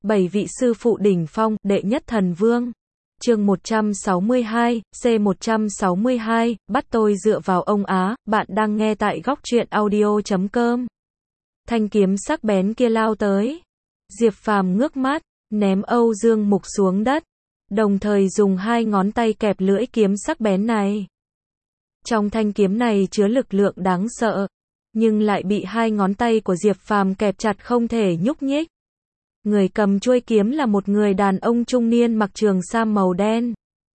7 vị sư phụ đỉnh phong, đệ nhất thần vương. Chương 162, C162, bắt tôi dựa vào ông Á, bạn đang nghe tại góc truyện audio.com. Thanh kiếm sắc bén kia lao tới. Diệp Phàm ngước mắt, ném Âu Dương Mục xuống đất, đồng thời dùng hai ngón tay kẹp lưỡi kiếm sắc bén này. Trong thanh kiếm này chứa lực lượng đáng sợ, nhưng lại bị hai ngón tay của Diệp Phàm kẹp chặt không thể nhúc nhích. Người cầm chuôi kiếm là một người đàn ông trung niên mặc trường sam màu đen.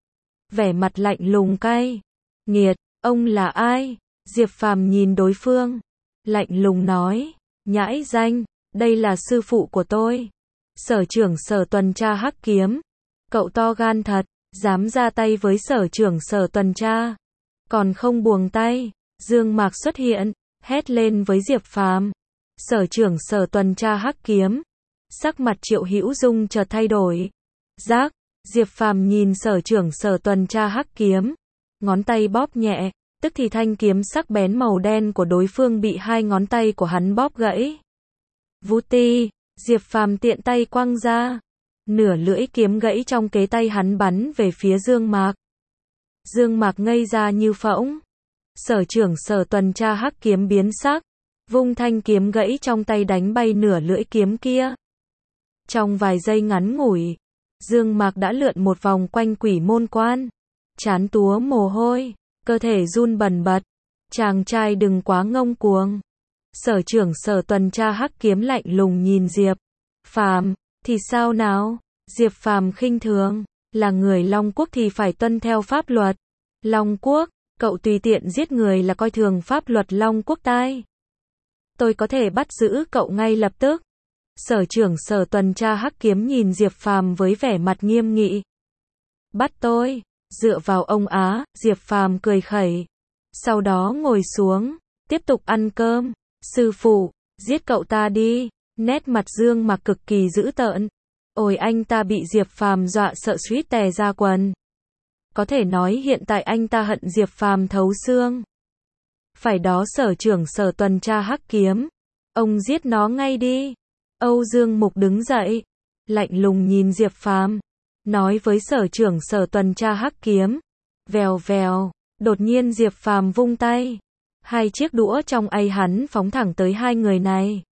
Vẻ mặt lạnh lùng cay nghiệt, ông là ai? Diệp Phàm nhìn đối phương, lạnh lùng nói, nhãi danh, đây là sư phụ của tôi. Sở trưởng sở tuần tra Hắc Kiếm. Cậu to gan thật, dám ra tay với sở trưởng sở tuần tra. Còn không buông tay. Dương Mạc xuất hiện, hét lên với Diệp Phàm. Sở trưởng sở tuần tra Hắc Kiếm. Sắc mặt Triệu Hữu Dung chợt thay đổi. Rác, Diệp Phàm nhìn sở trưởng sở tuần tra Hắc Kiếm, ngón tay bóp nhẹ, tức thì thanh kiếm sắc bén màu đen của đối phương bị hai ngón tay của hắn bóp gãy. Vút ti, Diệp Phàm tiện tay quăng ra, nửa lưỡi kiếm gãy trong kế tay hắn bắn về phía Dương Mạc. Dương Mạc ngây ra như phỗng. Sở trưởng sở tuần tra Hắc Kiếm biến sắc, vung thanh kiếm gãy trong tay đánh bay nửa lưỡi kiếm kia. Trong vài giây ngắn ngủi, Dương Mạc đã lượn một vòng quanh Quỷ Môn Quan, trán túa mồ hôi, cơ thể run bần bật. Chàng trai đừng quá ngông cuồng. Sở trưởng sở tuần tra Hắc Kiếm lạnh lùng nhìn Diệp Phàm, thì sao nào? Diệp Phàm khinh thường, là người Long Quốc thì phải tuân theo pháp luật. Long Quốc, cậu tùy tiện giết người là coi thường pháp luật Long Quốc tai. Tôi có thể bắt giữ cậu ngay lập tức. Sở trưởng sở tuần tra Hắc Kiếm nhìn Diệp Phàm với vẻ mặt nghiêm nghị. Bắt tôi, dựa vào ông Á, Diệp Phàm cười khẩy. Sau đó ngồi xuống, tiếp tục ăn cơm. Sư phụ, giết cậu ta đi. Nét mặt Dương Mạc cực kỳ dữ tợn. Ôi anh ta bị Diệp Phàm dọa sợ suýt tè ra quần. Có thể nói hiện tại anh ta hận Diệp Phàm thấu xương. Phải đó sở trưởng sở tuần tra Hắc Kiếm. Ông giết nó ngay đi. Âu Dương Mục đứng dậy, lạnh lùng nhìn Diệp Phàm, nói với sở trưởng sở tuần tra Hắc Kiếm. Vèo vèo, đột nhiên Diệp Phàm vung tay. Hai chiếc đũa trong tay hắn phóng thẳng tới hai người này.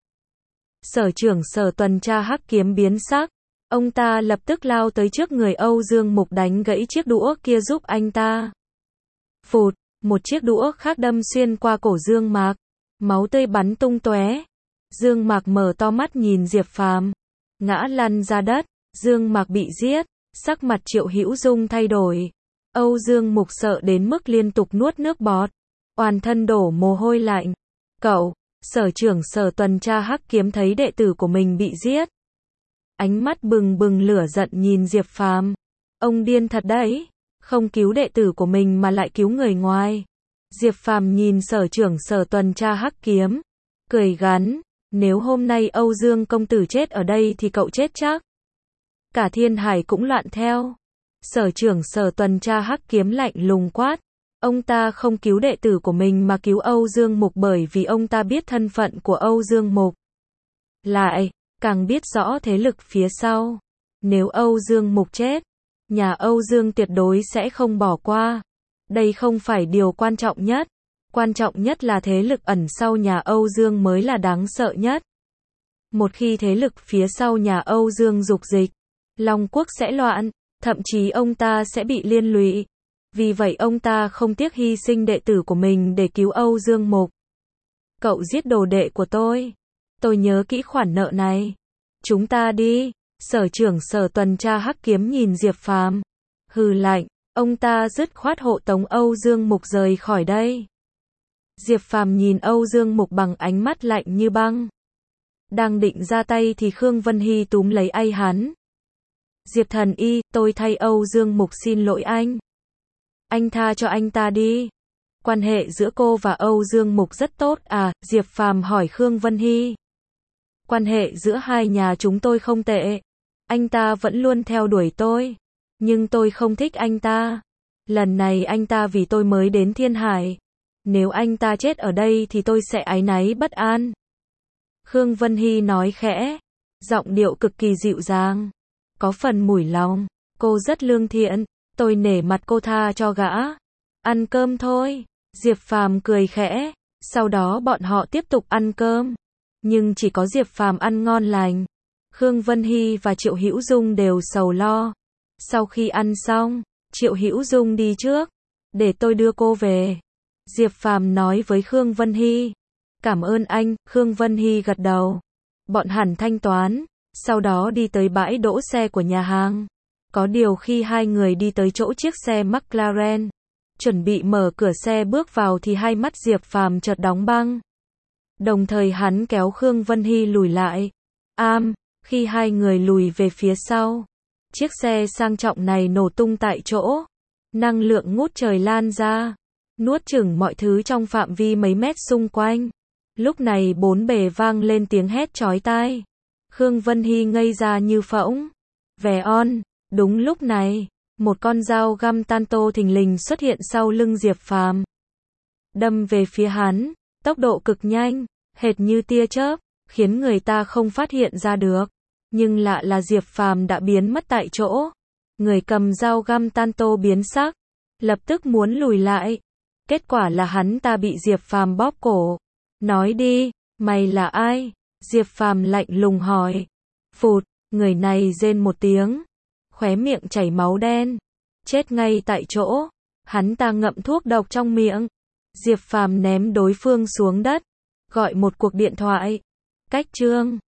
Sở trưởng sở tuần tra Hắc Kiếm biến sắc. Ông ta lập tức lao tới trước người Âu Dương Mục đánh gãy chiếc đũa kia giúp anh ta. Phụt, một chiếc đũa khác đâm xuyên qua cổ Dương Mạc. Máu tươi bắn tung tóe. Dương Mạc mở to mắt nhìn Diệp Phàm, ngã lăn ra đất. Dương Mạc bị giết, sắc mặt Triệu Hữu Dung thay đổi. Âu Dương Mục sợ đến mức liên tục nuốt nước bọt, toàn thân đổ mồ hôi lạnh. Cậu, sở trưởng sở tuần tra Hắc Kiếm thấy đệ tử của mình bị giết, ánh mắt bừng bừng lửa giận nhìn Diệp Phàm. Ông điên thật đấy, không cứu đệ tử của mình mà lại cứu người ngoài. Diệp Phàm nhìn sở trưởng sở tuần tra Hắc Kiếm, cười gằn, nếu hôm nay Âu Dương công tử chết ở đây thì cậu chết chắc. Cả Thiên Hải cũng loạn theo. Sở trưởng sở tuần tra Hắc Kiếm lạnh lùng quát. Ông ta không cứu đệ tử của mình mà cứu Âu Dương Mục bởi vì ông ta biết thân phận của Âu Dương Mục. Lại, càng biết rõ thế lực phía sau. Nếu Âu Dương Mục chết, nhà Âu Dương tuyệt đối sẽ không bỏ qua. Đây không phải điều quan trọng nhất. Quan trọng nhất là thế lực ẩn sau nhà Âu Dương mới là đáng sợ nhất. Một khi thế lực phía sau nhà Âu Dương dục dịch, Long Quốc sẽ loạn, thậm chí ông ta sẽ bị liên lụy. Vì vậy ông ta không tiếc hy sinh đệ tử của mình để cứu Âu Dương Mục. Cậu giết đồ đệ của tôi nhớ kỹ khoản nợ này. Chúng ta đi. Sở trưởng sở tuần tra Hắc Kiếm nhìn Diệp Phàm, hừ lạnh, ông ta dứt khoát hộ tống Âu Dương Mục rời khỏi đây. Diệp Phàm nhìn Âu Dương Mục bằng ánh mắt lạnh như băng. Đang định ra tay thì Khương Vân Hy túm lấy tay hắn. Diệp thần y, tôi thay Âu Dương Mục xin lỗi anh. Anh tha cho anh ta đi. Quan hệ giữa cô và Âu Dương Mục rất tốt à? Diệp Phàm hỏi Khương Vân Hy. Quan hệ giữa hai nhà chúng tôi không tệ. Anh ta vẫn luôn theo đuổi tôi. Nhưng tôi không thích anh ta. Lần này anh ta vì tôi mới đến Thiên Hải. Nếu anh ta chết ở đây thì tôi sẽ áy náy bất an. Khương Vân Hy nói khẽ. giọng điệu cực kỳ dịu dàng, có phần mùi lòng. Cô rất lương thiện, tôi nể mặt cô tha cho gã. Ăn cơm thôi. Diệp Phàm cười khẽ, sau đó bọn họ tiếp tục ăn cơm. Nhưng chỉ có Diệp Phàm ăn ngon lành. Khương Vân Hy và Triệu Hữu Dung đều sầu lo. Sau khi ăn xong, Triệu Hữu Dung đi trước, để tôi đưa cô về. Diệp Phàm nói với Khương Vân Hy. Cảm ơn anh, Khương Vân Hy gật đầu. Bọn hẳn thanh toán, sau đó đi tới bãi đỗ xe của nhà hàng. Có điều khi hai người đi tới chỗ chiếc xe McLaren, chuẩn bị mở cửa xe bước vào thì hai mắt Diệp Phàm chợt đóng băng. Đồng thời hắn kéo Khương Vân Hy lùi lại. Khi hai người lùi về phía sau, chiếc xe sang trọng này nổ tung tại chỗ. Năng lượng ngút trời lan ra, nuốt chửng mọi thứ trong phạm vi mấy mét xung quanh. Lúc này bốn bề vang lên tiếng hét chói tai. Khương Vân Hy ngây ra như phỗng. Vẻ on, đúng lúc này, một con dao găm tanto thình lình xuất hiện sau lưng Diệp Phàm. Đâm về phía hắn, tốc độ cực nhanh, hệt như tia chớp, khiến người ta không phát hiện ra được. Nhưng lạ là Diệp Phàm đã biến mất tại chỗ. Người cầm dao găm tanto biến sắc, lập tức muốn lùi lại. Kết quả là hắn ta bị Diệp Phàm bóp cổ. Nói đi, mày là ai? Diệp Phàm lạnh lùng hỏi. Phụt, người này rên một tiếng, khóe miệng chảy máu đen, chết ngay tại chỗ. Hắn ta ngậm thuốc độc trong miệng. Diệp Phàm ném đối phương xuống đất, gọi một cuộc điện thoại. Cách chương